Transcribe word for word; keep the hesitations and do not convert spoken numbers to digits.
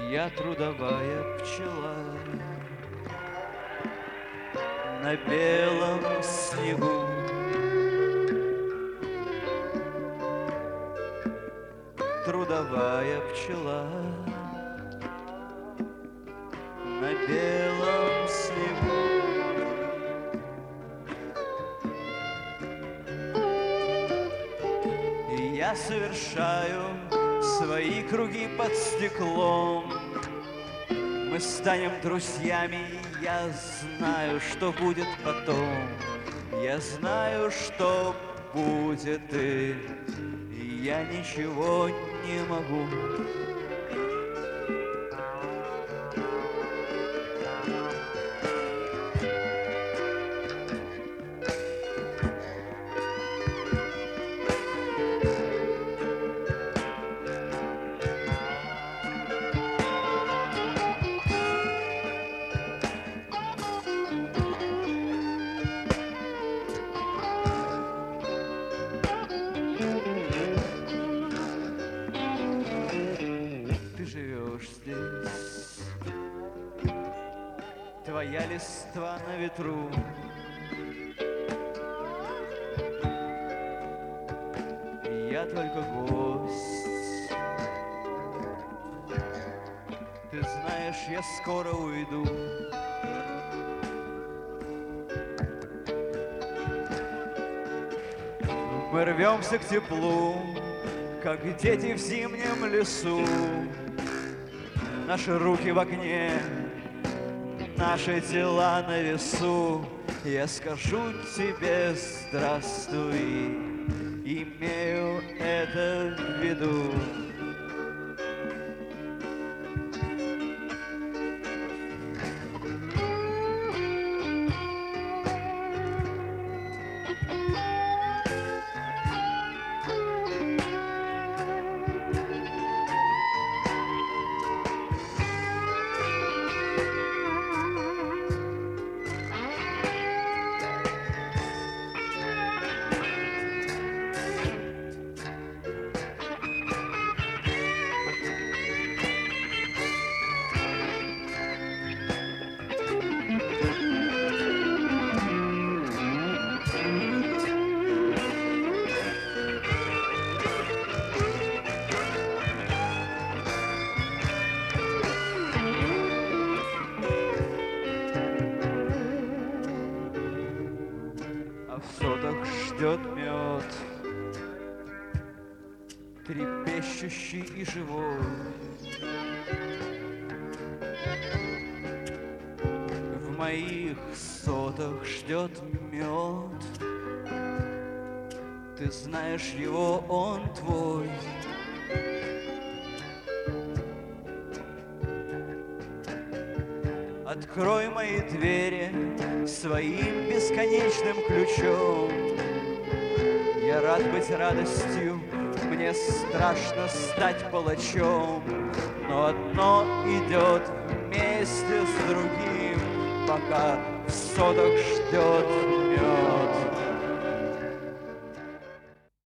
Я трудовая пчела на белом снегу. Трудовая пчела на белом снегу. И я совершаю свои круги под стеклом. Мы станем друзьями, и я знаю, что будет потом. Я знаю, что будет, и я ничего не могу. Здесь твоя листва на ветру, я только гость. Ты знаешь, я скоро уйду. Мы рвемся к теплу, как дети в зимнем лесу. Наши руки в огне, наши тела на весу. Я скажу тебе здравствуй, имею это в виду. В сотах ждет мед, трепещущий и живой. В моих сотах ждет мед, ты знаешь его, он твой. Открой мои двери своим бесконечным ключом. Я рад быть радостью, мне страшно стать палачом. Но одно идет вместе с другим, пока в сотах ждет мед.